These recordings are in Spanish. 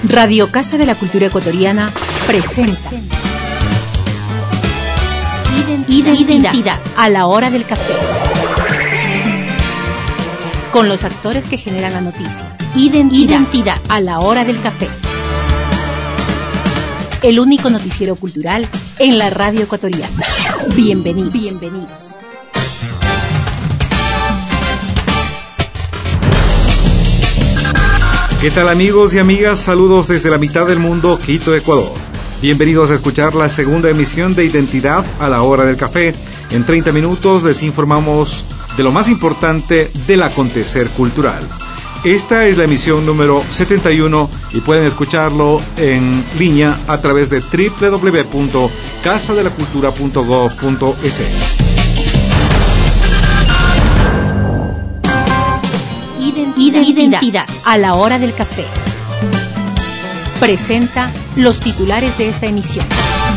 Radio Casa de la Cultura Ecuatoriana presenta Identidad a la hora del café. Con los actores que generan la noticia. Identidad a la hora del café. El único noticiero cultural en la radio ecuatoriana. Bienvenidos. ¿Qué tal, amigos y amigas? Saludos desde la mitad del mundo, Quito, Ecuador. Bienvenidos a escuchar la segunda emisión de Identidad a la hora del café. En 30 minutos les informamos de lo más importante del acontecer cultural. Esta es la emisión número 71 y pueden escucharlo en línea a través de www.casadelacultura.gov.es. Identidad a la hora del café. Presenta los titulares de esta emisión.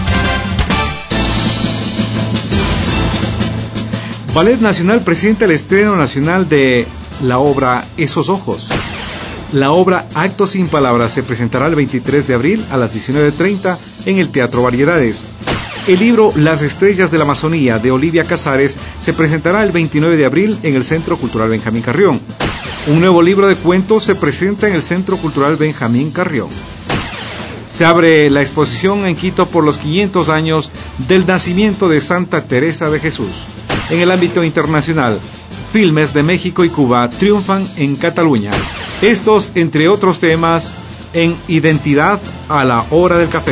Ballet Nacional presenta el estreno nacional de la obra Esos Ojos. La obra Acto sin Palabras se presentará el 23 de abril a las 19:30 en el Teatro Variedades. El libro Las Estrellas de la Amazonía de Olivia Casares se presentará el 29 de abril en el Centro Cultural Benjamín Carrión. Un nuevo libro de cuentos se presenta en el Centro Cultural Benjamín Carrión. Se abre la exposición en Quito por los 500 años del nacimiento de Santa Teresa de Jesús. En el ámbito internacional, filmes de México y Cuba triunfan en Cataluña. Estos, entre otros temas, en Identidad a la hora del café.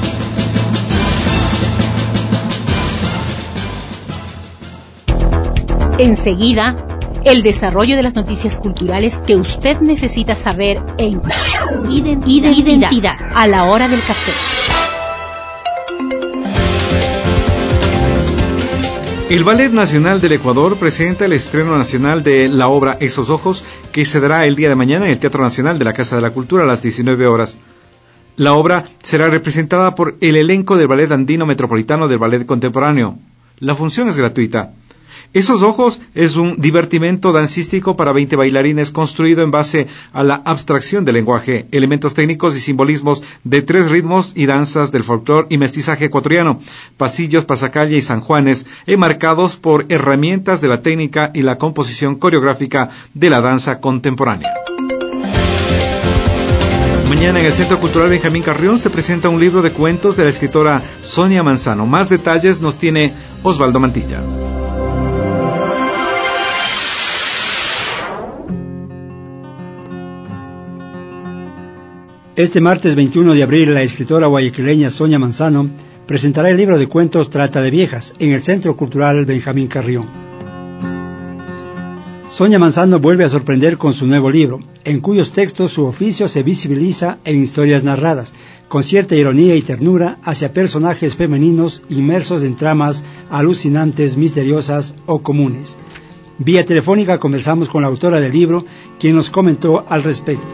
Enseguida, el desarrollo de las noticias culturales que usted necesita saber en Identidad a la hora del café. El Ballet Nacional del Ecuador presenta el estreno nacional de la obra Esos Ojos, que se dará el día de mañana en el Teatro Nacional de la Casa de la Cultura a las 19 horas. La obra será representada por el elenco del Ballet Andino Metropolitano del Ballet Contemporáneo. La función es gratuita. Esos Ojos es un divertimento dancístico para 20 bailarines construido en base a la abstracción del lenguaje, elementos técnicos y simbolismos de 3 ritmos y danzas del folclore y mestizaje ecuatoriano, pasillos, pasacalle y San Juanes, enmarcados por herramientas de la técnica y la composición coreográfica de la danza contemporánea. Mañana en el Centro Cultural Benjamín Carrión se presenta un libro de cuentos de la escritora Sonia Manzano. Más detalles nos tiene Osvaldo Mantilla. Este martes 21 de abril, la escritora guayaquileña Sonia Manzano presentará el libro de cuentos Trata de Viejas en el Centro Cultural Benjamín Carrión. Sonia Manzano vuelve a sorprender con su nuevo libro, en cuyos textos su oficio se visibiliza en historias narradas, con cierta ironía y ternura hacia personajes femeninos inmersos en tramas alucinantes, misteriosas o comunes. Vía telefónica conversamos con la autora del libro, quien nos comentó al respecto.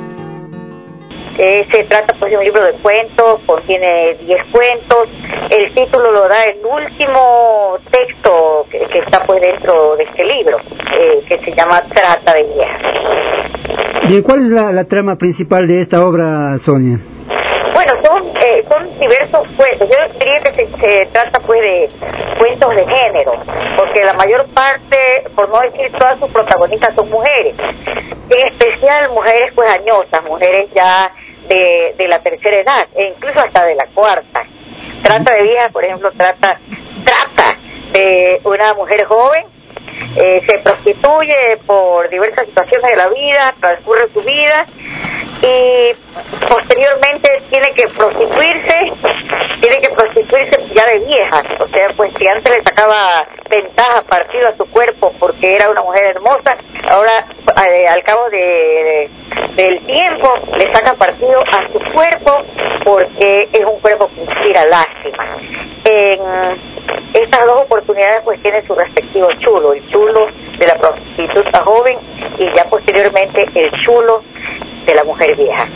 Se trata pues de un libro de cuentos, contiene 10 cuentos. El título lo da el último texto que está pues dentro de este libro, que se llama Trata de Viejas. Bien, ¿cuál es la trama principal de esta obra, Sonia? Bueno, son diversos cuentos. Yo diría que se trata pues de cuentos de género, porque la mayor parte, por no decir todas sus protagonistas, son mujeres. En especial mujeres pues añosas, mujeres ya de la tercera edad, e incluso hasta de la cuarta. Trata de Viejas, por ejemplo, trata de una mujer joven, se prostituye por diversas situaciones de la vida, transcurre su vida y posteriormente tiene que prostituirse ya de vieja. O sea, pues si antes le sacaba ventaja, partido a su cuerpo porque era una mujer hermosa, ahora al cabo del tiempo le saca partido a su cuerpo porque es un cuerpo que inspira lástima. En estas dos oportunidades pues tiene su respectivo chulo, el chulo de la prostituta joven y ya posteriormente el chulo de la mujer vieja.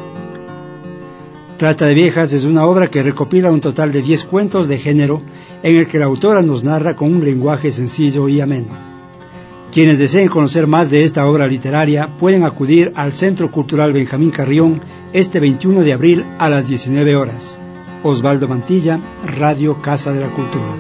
Trata de Viejas es una obra que recopila un total de 10 cuentos de género en el que la autora nos narra con un lenguaje sencillo y ameno. Quienes deseen conocer más de esta obra literaria pueden acudir al Centro Cultural Benjamín Carrión este 21 de abril a las 19 horas. Osvaldo Mantilla, Radio Casa de la Cultura.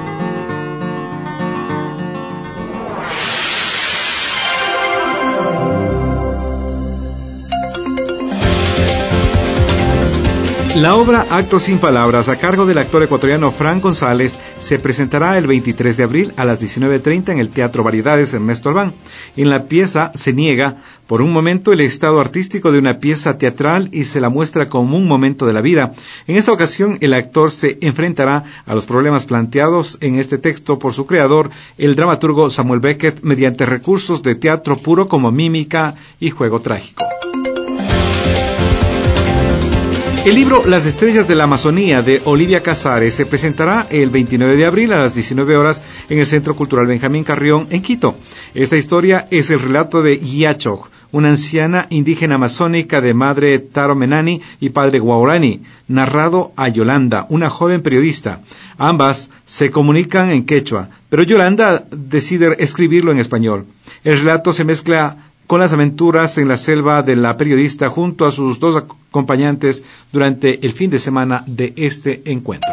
La obra Actos sin Palabras, a cargo del actor ecuatoriano Fran González, se presentará el 23 de abril a las 19:30 en el Teatro Variedades Ernesto Albán. En la pieza se niega por un momento el estado artístico de una pieza teatral y se la muestra como un momento de la vida. En esta ocasión, el actor se enfrentará a los problemas planteados en este texto por su creador, el dramaturgo Samuel Beckett, mediante recursos de teatro puro como mímica y juego trágico. El libro Las Estrellas de la Amazonía de Olivia Casares se presentará el 29 de abril a las 19 horas en el Centro Cultural Benjamín Carrión en Quito. Esta historia es el relato de Yachog, una anciana indígena amazónica de madre Taro Menani y padre Guaurani, narrado a Yolanda, una joven periodista. Ambas se comunican en quechua, pero Yolanda decide escribirlo en español. El relato se mezcla con las aventuras en la selva de la periodista junto a sus dos acompañantes durante el fin de semana de este encuentro.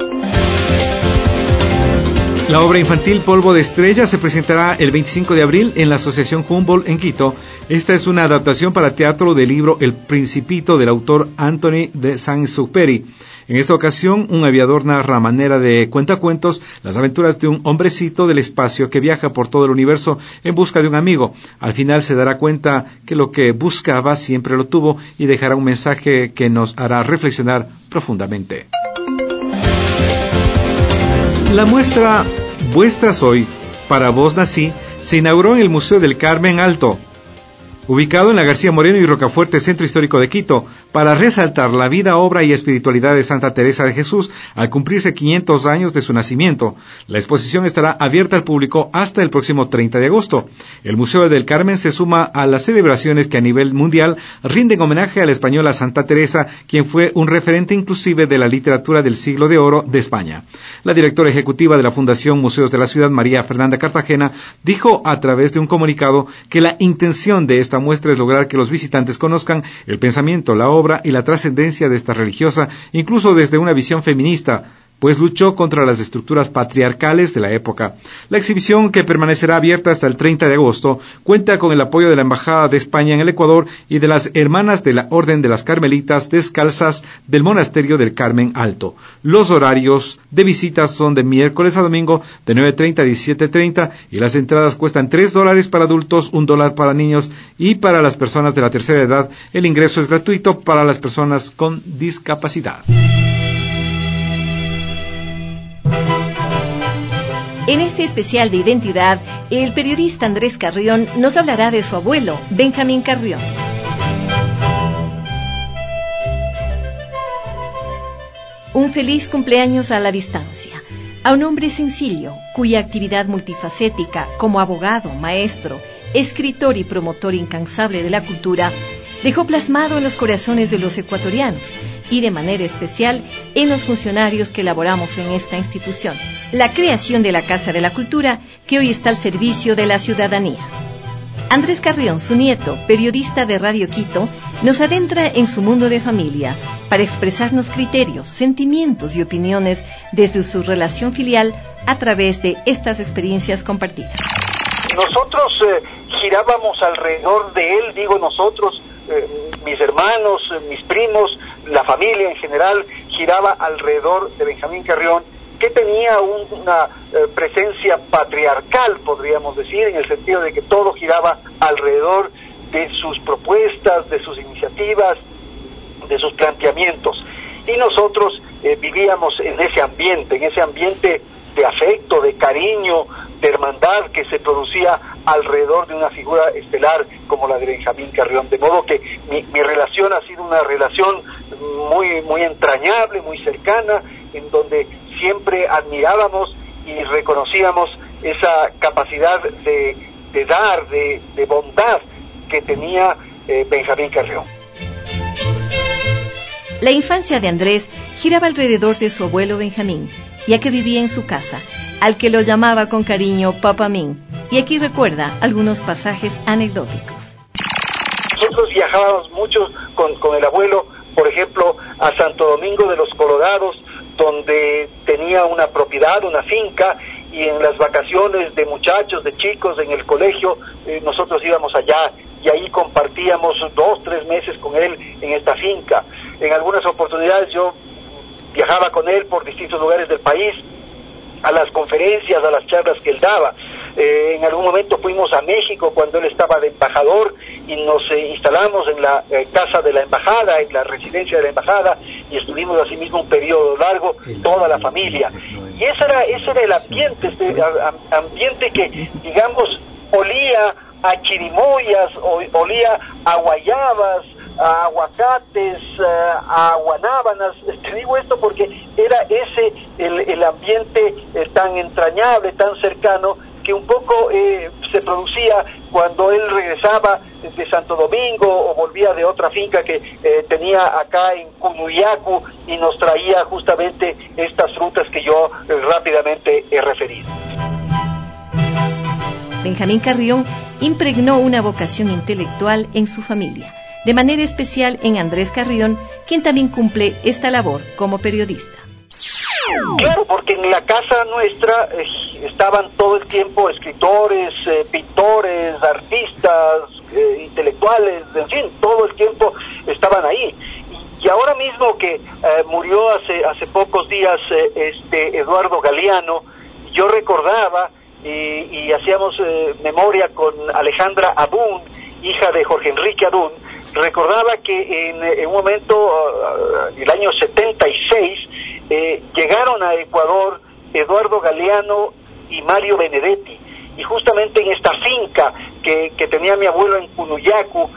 La obra infantil Polvo de Estrellas se presentará el 25 de abril en la Asociación Humboldt en Quito. Esta es una adaptación para teatro del libro El Principito del autor Anthony de Saint-Exupéry. En esta ocasión, un aviador narra a manera de cuentacuentos las aventuras de un hombrecito del espacio que viaja por todo el universo en busca de un amigo. Al final se dará cuenta que lo que buscaba siempre lo tuvo y dejará un mensaje que nos hará reflexionar profundamente. La muestra Vuestra Soy, para vos nací, se inauguró en el Museo del Carmen Alto, ubicado en la García Moreno y Rocafuerte, Centro Histórico de Quito, para resaltar la vida, obra y espiritualidad de Santa Teresa de Jesús al cumplirse 500 años de su nacimiento. La exposición estará abierta al público hasta el próximo 30 de agosto. El Museo del Carmen se suma a las celebraciones que a nivel mundial rinden homenaje a la española Santa Teresa, quien fue un referente inclusive de la literatura del siglo de oro de España. La directora ejecutiva de la Fundación Museos de la Ciudad, María Fernanda Cartagena, dijo a través de un comunicado que la intención de esta muestra es lograr que los visitantes conozcan el pensamiento, la obra y la trascendencia de esta religiosa, incluso desde una visión feminista, pues luchó contra las estructuras patriarcales de la época. La exhibición, que permanecerá abierta hasta el 30 de agosto, cuenta con el apoyo de la Embajada de España en el Ecuador y de las Hermanas de la Orden de las Carmelitas Descalzas del Monasterio del Carmen Alto. Los horarios de visitas son de miércoles a domingo de 9:30 a 17:30 y las entradas cuestan $3 para adultos, $1 para niños, y para las personas de la tercera edad el ingreso es gratuito para las personas con discapacidad. En este especial de identidad, el periodista Andrés Carrión nos hablará de su abuelo, Benjamín Carrión. Un feliz cumpleaños a la distancia, a un hombre sencillo, cuya actividad multifacética como abogado, maestro, escritor y promotor incansable de la cultura, dejó plasmado en los corazones de los ecuatorianos y de manera especial en los funcionarios que elaboramos en esta institución, la creación de la Casa de la Cultura, que hoy está al servicio de la ciudadanía. Andrés Carrión, su nieto, periodista de Radio Quito, nos adentra en su mundo de familia para expresarnos criterios, sentimientos y opiniones desde su relación filial a través de estas experiencias compartidas. Nosotros girábamos alrededor de él, digo nosotros, mis hermanos, mis primos, la familia en general, giraba alrededor de Benjamín Carrión, que tenía una presencia patriarcal, podríamos decir, en el sentido de que todo giraba alrededor de sus propuestas, de sus iniciativas, de sus planteamientos. Y nosotros vivíamos en ese ambiente de afecto, de cariño, de hermandad que se producía alrededor de una figura estelar como la de Benjamín Carrión. De modo que mi relación ha sido una relación muy entrañable, muy cercana, en donde siempre admirábamos y reconocíamos esa capacidad de dar, de bondad que tenía Benjamín Carrión. La infancia de Andrés giraba alrededor de su abuelo Benjamín, ya que vivía en su casa, al que lo llamaba con cariño Papamín, y aquí recuerda algunos pasajes anecdóticos. Nosotros viajábamos mucho con el abuelo, por ejemplo, a Santo Domingo de los Colorados, donde tenía una propiedad, una finca, y en las vacaciones de muchachos, de chicos en el colegio, nosotros íbamos allá y ahí compartíamos 2-3 meses con él en esta finca. En algunas oportunidades yo viajaba con él por distintos lugares del país, a las conferencias, a las charlas que él daba. En algún momento fuimos a México cuando él estaba de embajador y nos instalamos en la casa de la embajada, en la residencia de la embajada, y estuvimos así mismo un periodo largo, toda la familia. Y ese era el ambiente, ambiente que, digamos, olía a chirimoyas, olía a guayabas, a aguacates, a guanábanas. Te digo esto porque era ese el ambiente tan entrañable, tan cercano, que un poco se producía cuando él regresaba de Santo Domingo o volvía de otra finca que tenía acá en Cunuyacu y nos traía justamente estas frutas que yo rápidamente he referido. Benjamín Carrión impregnó una vocación intelectual en su familia, de manera especial en Andrés Carrión, quien también cumple esta labor como periodista. Claro, porque en la casa nuestra estaban todo el tiempo escritores, pintores, artistas, intelectuales, en fin, todo el tiempo estaban ahí. Y ahora mismo que murió hace pocos días Eduardo Galeano, yo recordaba y hacíamos memoria con Alejandra Abún, hija de Jorge Enrique Abún. Recordaba que en un momento, el año 76, llegaron a Ecuador Eduardo Galeano y Mario Benedetti, y justamente en esta finca que tenía mi abuelo en Cunuyacu,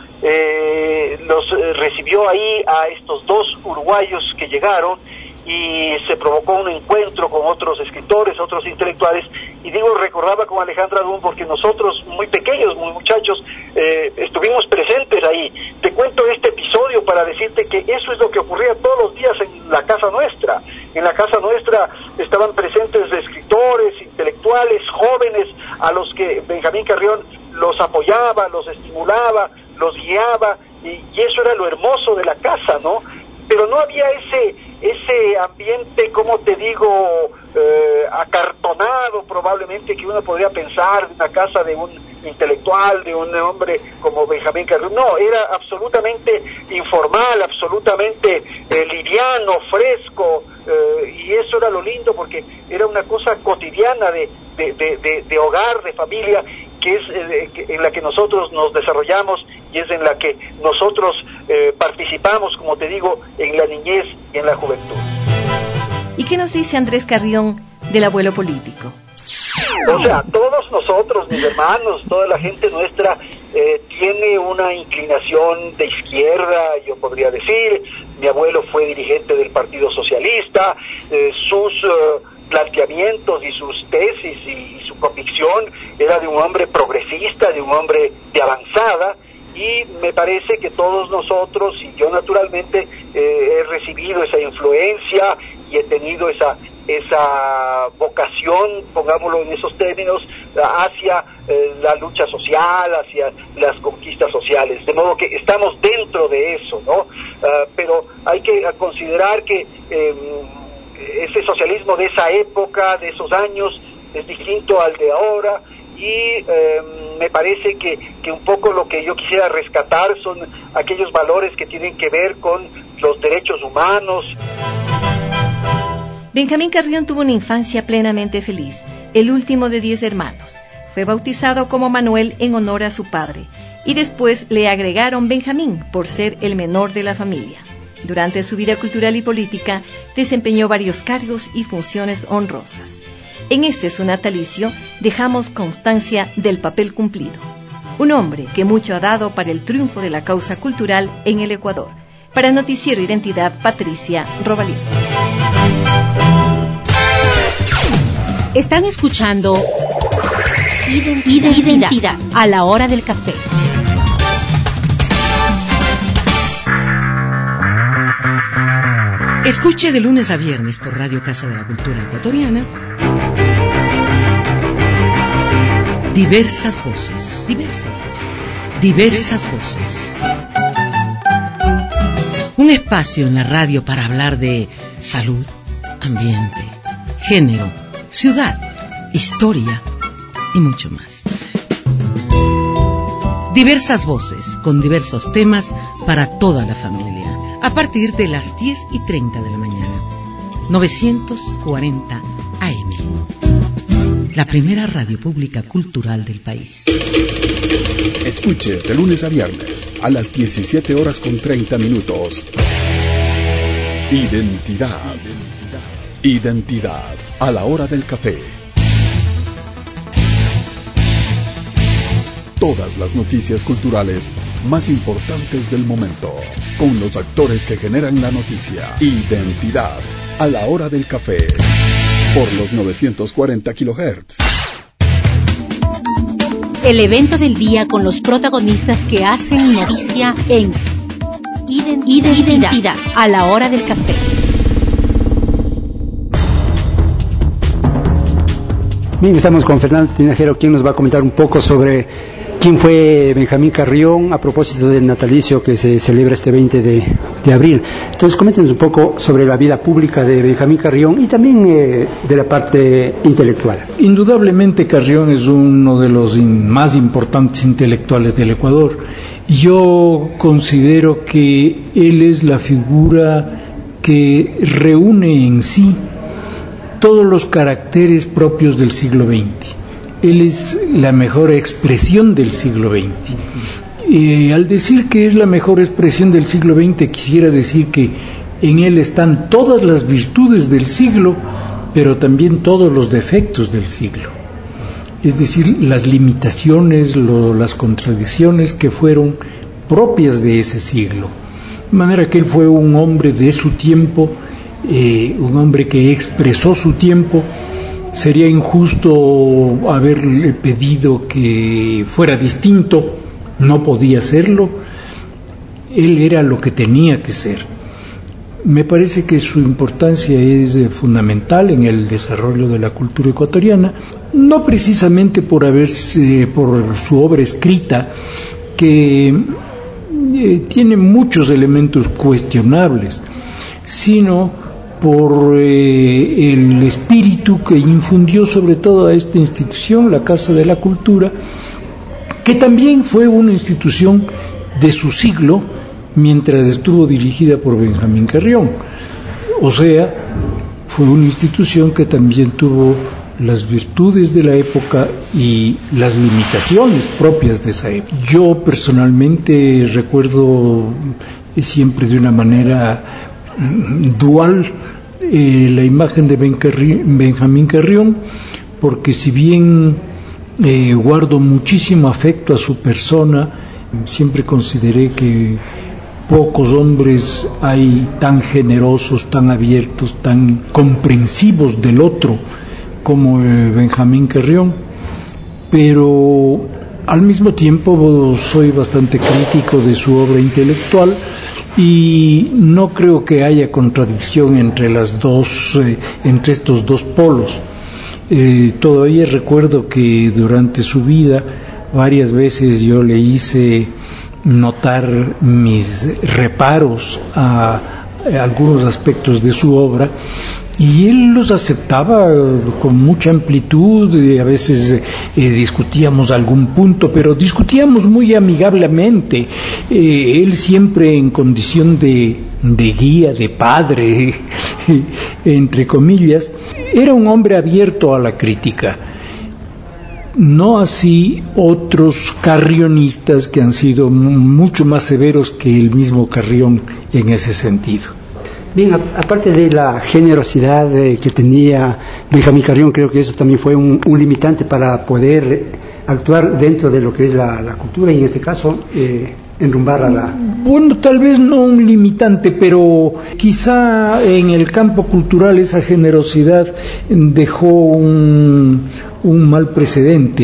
los recibió ahí a estos dos uruguayos que llegaron, y se provocó un encuentro con otros escritores, otros intelectuales, y digo, recordaba con Alejandra Dún porque nosotros, muy pequeños, muy muchachos, estuvimos presentes ahí. Te cuento este episodio para decirte que eso es lo que ocurría todos los días en la casa nuestra. En la casa nuestra estaban presentes escritores, intelectuales, jóvenes, a los que Benjamín Carrión los apoyaba, los estimulaba, los guiaba, y eso era lo hermoso de la casa, ¿no? Pero no había ese ambiente, como te digo, acartonado probablemente que uno podría pensar de una casa de un intelectual, de un hombre como Benjamín Carrión. No, era absolutamente informal, absolutamente liviano, fresco, y eso era lo lindo porque era una cosa cotidiana de hogar, de familia, que es en la que nosotros nos desarrollamos y es en la que nosotros participamos, como te digo, en la niñez y en la juventud. ¿Y qué nos dice Andrés Carrión del abuelo político? O sea, todos nosotros, mis hermanos, toda la gente nuestra tiene una inclinación de izquierda, yo podría decir. Mi abuelo fue dirigente del Partido Socialista, sus planteamientos y sus tesis y su convicción era de un hombre progresista, de un hombre de avanzada, y me parece que todos nosotros, y yo naturalmente, he recibido esa influencia y he tenido esa vocación, pongámoslo en esos términos, hacia la lucha social, hacia las conquistas sociales, de modo que estamos dentro de eso, ¿no? Pero hay que considerar que ese socialismo de esa época, de esos años, es distinto al de ahora, y me parece que un poco lo que yo quisiera rescatar son aquellos valores que tienen que ver con los derechos humanos. Benjamín Carrión tuvo una infancia plenamente feliz, el último de 10 hermanos. Fue bautizado como Manuel en honor a su padre, y después le agregaron Benjamín por ser el menor de la familia. Durante su vida cultural y política, desempeñó varios cargos y funciones honrosas. En su natalicio, dejamos constancia del papel cumplido. Un hombre que mucho ha dado para el triunfo de la causa cultural en el Ecuador. Para Noticiero Identidad, Patricia Robalín. Están escuchando Identidad a la hora del café. Escuche de lunes a viernes por Radio Casa de la Cultura Ecuatoriana Diversas voces. Diversas voces. Diversas voces. Un espacio en la radio para hablar de salud, ambiente, género, ciudad, historia y mucho más. Diversas voces con diversos temas para toda la familia. A partir de las 10:30 de la mañana. 940 AM. La primera radio pública cultural del país. Escuche de lunes a viernes a las 17:30. Identidad. Identidad a la hora del café. Todas las noticias culturales más importantes del momento, con los actores que generan la noticia. Identidad a la hora del café, por los 940 kHz. El evento del día con los protagonistas que hacen noticia en Identidad a la hora del café. Bien, estamos con Fernando Tinajero, quien nos va a comentar un poco sobre quién fue Benjamín Carrión a propósito del natalicio que se celebra este 20 de abril. Entonces, coméntenos un poco sobre la vida pública de Benjamín Carrión y también de la parte intelectual. Indudablemente Carrión es uno de los más importantes intelectuales del Ecuador. Yo considero que él es la figura que reúne en sí todos los caracteres propios del siglo XX. Él es la mejor expresión del siglo XX. Al decir que es la mejor expresión del siglo XX, quisiera decir que en él están todas las virtudes del siglo, pero también todos los defectos del siglo. Es decir, las limitaciones, las contradicciones que fueron propias de ese siglo. De manera que él fue un hombre de su tiempo, un hombre que expresó su tiempo. Sería injusto haberle pedido que fuera distinto, no podía serlo. Él era lo que tenía que ser. Me parece que su importancia es fundamental en el desarrollo de la cultura ecuatoriana, no precisamente por su obra escrita, que tiene muchos elementos cuestionables, sino por el espíritu que infundió sobre todo a esta institución, la Casa de la Cultura, que también fue una institución de su siglo mientras estuvo dirigida por Benjamín Carrión. O sea, fue una institución que también tuvo las virtudes de la época y las limitaciones propias de esa época. Yo personalmente recuerdo siempre de una manera dual la imagen de Benjamín Carrión, porque si bien guardo muchísimo afecto a su persona, siempre consideré que pocos hombres hay tan generosos, tan abiertos, tan comprensivos del otro como Benjamín Carrión, pero al mismo tiempo soy bastante crítico de su obra intelectual y no creo que haya contradicción entre estos dos polos. Todavía recuerdo que durante su vida varias veces yo le hice notar mis reparos a algunos aspectos de su obra y él los aceptaba con mucha amplitud. A veces discutíamos algún punto, pero discutíamos muy amigablemente, él siempre en condición de guía, de padre, entre comillas. Era un hombre abierto a la crítica. No así otros carrionistas que han sido mucho más severos que el mismo Carrión en ese sentido. Bien, aparte de la generosidad que tenía Benjamín Carrión, creo que eso también fue un limitante para poder actuar dentro de lo que es la cultura y en este caso enrumbar a la... Bueno, tal vez no un limitante, pero quizá en el campo cultural esa generosidad dejó un mal precedente.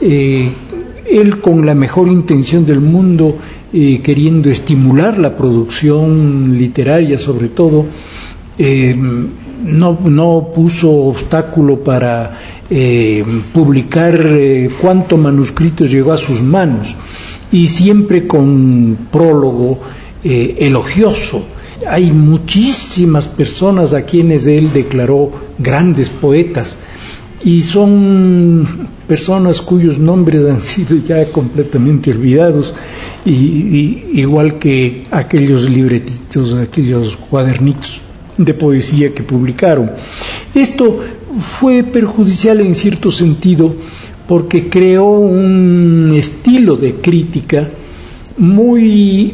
Él, con la mejor intención del mundo, queriendo estimular la producción literaria sobre todo, no puso obstáculo para publicar cuánto manuscrito llegó a sus manos, y siempre con prólogo elogioso. Hay muchísimas personas a quienes él declaró grandes poetas, y son personas cuyos nombres han sido ya completamente olvidados, y igual que aquellos libretitos, aquellos cuadernitos de poesía que publicaron. Esto fue perjudicial en cierto sentido porque creó un estilo de crítica muy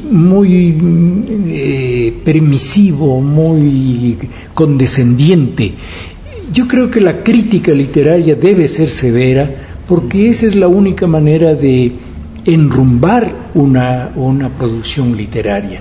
permisivo, muy condescendiente. Yo creo que la crítica literaria debe ser severa, porque esa es la única manera de enrumbar una producción literaria.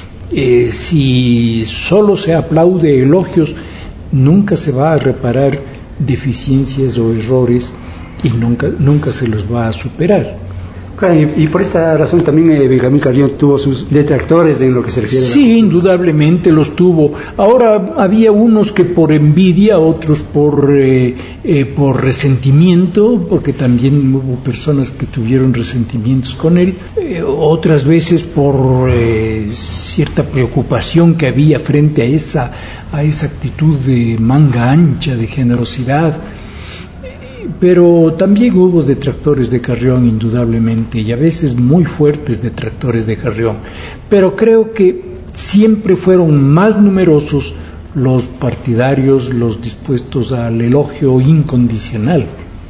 Si solo se aplaude elogios, nunca se va a reparar deficiencias o errores, y nunca se los va a superar. Y por esta razón también Benjamín Carrión tuvo sus detractores en lo que se refiere a Sí, indudablemente los tuvo. Ahora, había unos que por envidia, otros por resentimiento, porque también hubo personas que tuvieron resentimientos con él, otras veces por cierta preocupación que había frente a esa actitud de manga ancha, de generosidad. Pero también hubo detractores de Carrión, indudablemente, y a veces muy fuertes detractores de Carrión. Pero creo que siempre fueron más numerosos los partidarios, los dispuestos al elogio incondicional.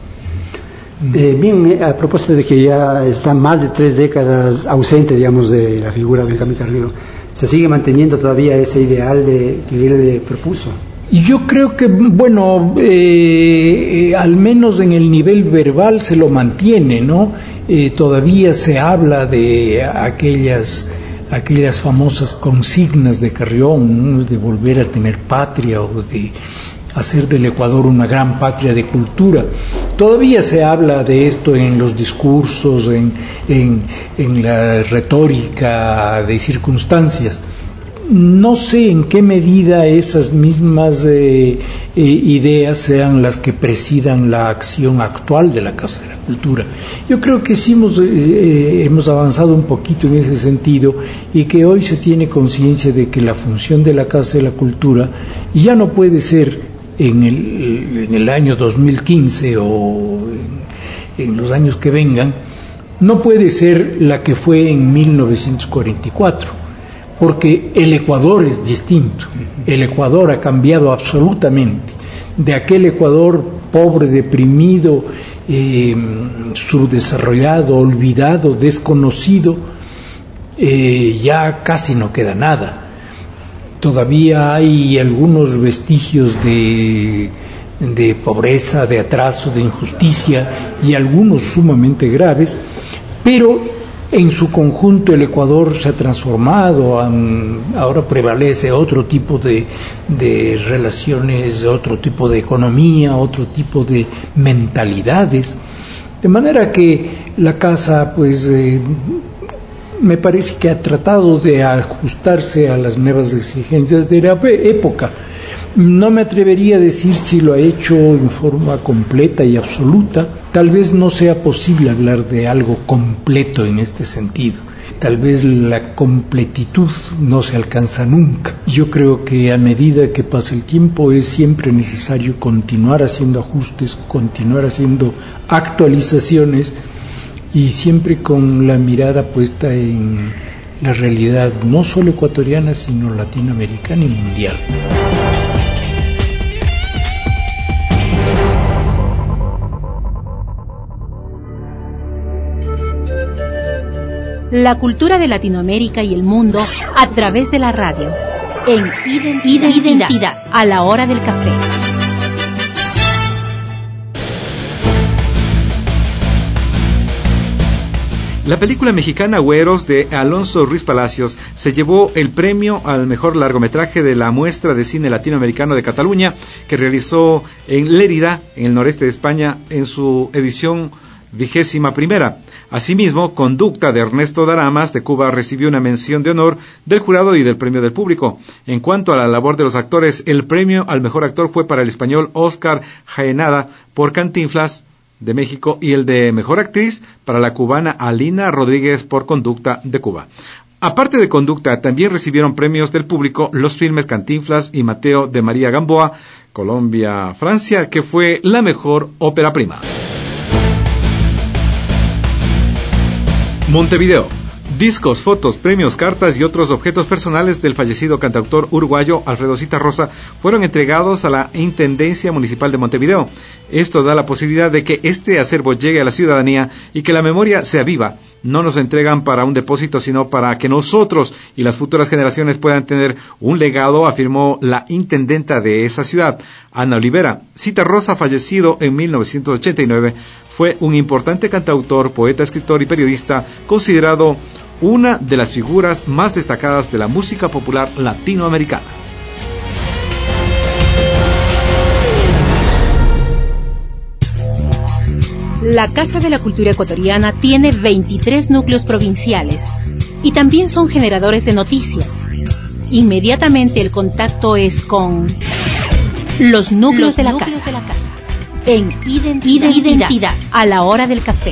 Bien, a propósito de que ya está más de 3 décadas ausente, digamos, de la figura de Benjamín Carrión, ¿se sigue manteniendo todavía ese ideal que él propuso? Y yo creo que, bueno, al menos en el nivel verbal se lo mantiene, ¿no? Todavía se habla de aquellas famosas consignas de Carrión, ¿no? De volver a tener patria, o de hacer del Ecuador una gran patria de cultura. Todavía se habla de esto en los discursos, en la retórica de circunstancias. No sé en qué medida esas mismas ideas sean las que presidan la acción actual de la Casa de la Cultura. Yo creo que sí hemos avanzado un poquito en ese sentido, y que hoy se tiene conciencia de que la función de la Casa de la Cultura ya no puede ser en el año 2015 o en los años que vengan, no puede ser la que fue en 1944. Porque el Ecuador es distinto. El Ecuador ha cambiado absolutamente. De aquel Ecuador pobre, deprimido, subdesarrollado, olvidado, desconocido, ya casi no queda nada. Todavía hay algunos vestigios de pobreza, de atraso, de injusticia, y algunos sumamente graves, pero en su conjunto el Ecuador se ha transformado. Ahora prevalece otro tipo de relaciones, otro tipo de economía, otro tipo de mentalidades, de manera que la Casa, pues, me parece que ha tratado de ajustarse a las nuevas exigencias de la época. No me atrevería a decir si lo ha hecho en forma completa y absoluta. Tal vez no sea posible hablar de algo completo en este sentido. Tal vez la completitud no se alcanza nunca. Yo creo que a medida que pasa el tiempo es siempre necesario continuar haciendo ajustes, continuar haciendo actualizaciones, y siempre con la mirada puesta en la realidad no solo ecuatoriana, sino latinoamericana y mundial. La cultura de Latinoamérica y el mundo a través de la radio, en Identidad, a la hora del café. La película mexicana Güeros, de Alonso Ruiz Palacios, se llevó el premio al mejor largometraje de la muestra de cine latinoamericano de Cataluña, que realizó en Lérida, en el noreste de España, en su edición 21ª. Asimismo, Conducta de Ernesto Daramas de Cuba recibió una mención de honor del jurado y del premio del público. En cuanto a la labor de los actores, el premio al mejor actor fue para el español Oscar Jaenada por Cantinflas de México y el de mejor actriz para la cubana Alina Rodríguez por Conducta de Cuba. Aparte de Conducta, también recibieron premios del público los filmes Cantinflas y Mateo de María Gamboa, Colombia, Francia, que fue la mejor ópera prima. Montevideo. Discos, fotos, premios, cartas y otros objetos personales del fallecido cantautor uruguayo Alfredo Zitarrosa fueron entregados a la Intendencia Municipal de Montevideo. Esto da la posibilidad de que este acervo llegue a la ciudadanía y que la memoria sea viva. No nos entregan para un depósito, sino para que nosotros y las futuras generaciones puedan tener un legado, afirmó la intendenta de esa ciudad, Ana Olivera. Zitarrosa, fallecido en 1989, fue un importante cantautor, poeta, escritor y periodista, considerado una de las figuras más destacadas de la música popular latinoamericana. La Casa de la Cultura Ecuatoriana tiene 23 núcleos provinciales y también son generadores de noticias. Inmediatamente el contacto es con los núcleos de la casa. En Identidad a la hora del café.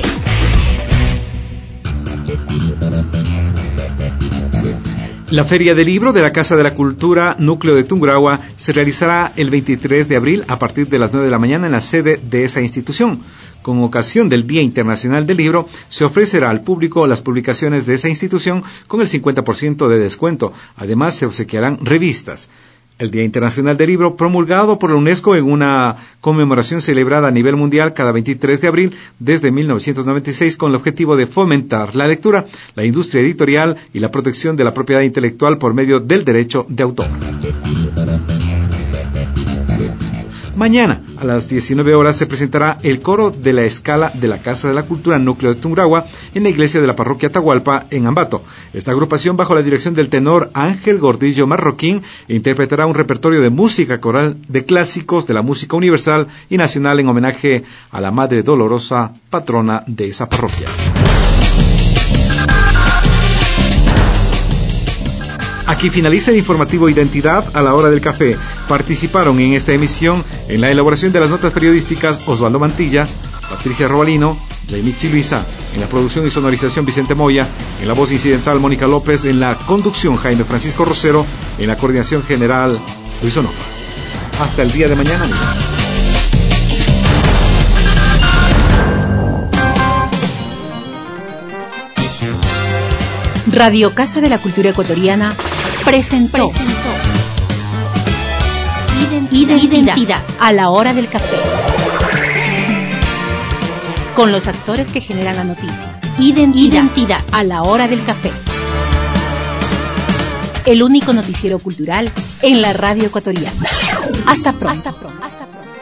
La Feria del Libro de la Casa de la Cultura Núcleo de Tungurahua se realizará el 23 de abril a partir de las 9 de la mañana en la sede de esa institución. Con ocasión del Día Internacional del Libro, se ofrecerá al público las publicaciones de esa institución con el 50% de descuento. Además, se obsequiarán revistas. El Día Internacional del Libro, promulgado por la UNESCO en una conmemoración celebrada a nivel mundial cada 23 de abril desde 1996 con el objetivo de fomentar la lectura, la industria editorial y la protección de la propiedad intelectual por medio del derecho de autor. Mañana, a las 19 horas, se presentará el coro de la escala de la Casa de la Cultura Núcleo de Tungurahua en la iglesia de la parroquia Atahualpa, en Ambato. Esta agrupación, bajo la dirección del tenor Ángel Gordillo Marroquín, interpretará un repertorio de música coral de clásicos de la música universal y nacional en homenaje a la Madre Dolorosa, patrona de esa parroquia. Aquí finaliza el informativo Identidad a la hora del café. Participaron en esta emisión en la elaboración de las notas periodísticas Osvaldo Mantilla, Patricia Robalino, Jaimichi Luisa, en la producción y sonorización Vicente Moya, en la voz incidental Mónica López, en la conducción Jaime Francisco Rosero, en la coordinación general Luis Onofa. Hasta el día de mañana, amigos. Radio Casa de la Cultura Ecuatoriana presentó Identidad a la hora del café. Con los actores que generan la noticia. Identidad a la hora del café. El único noticiero cultural en la radio ecuatoriana. Hasta pronto.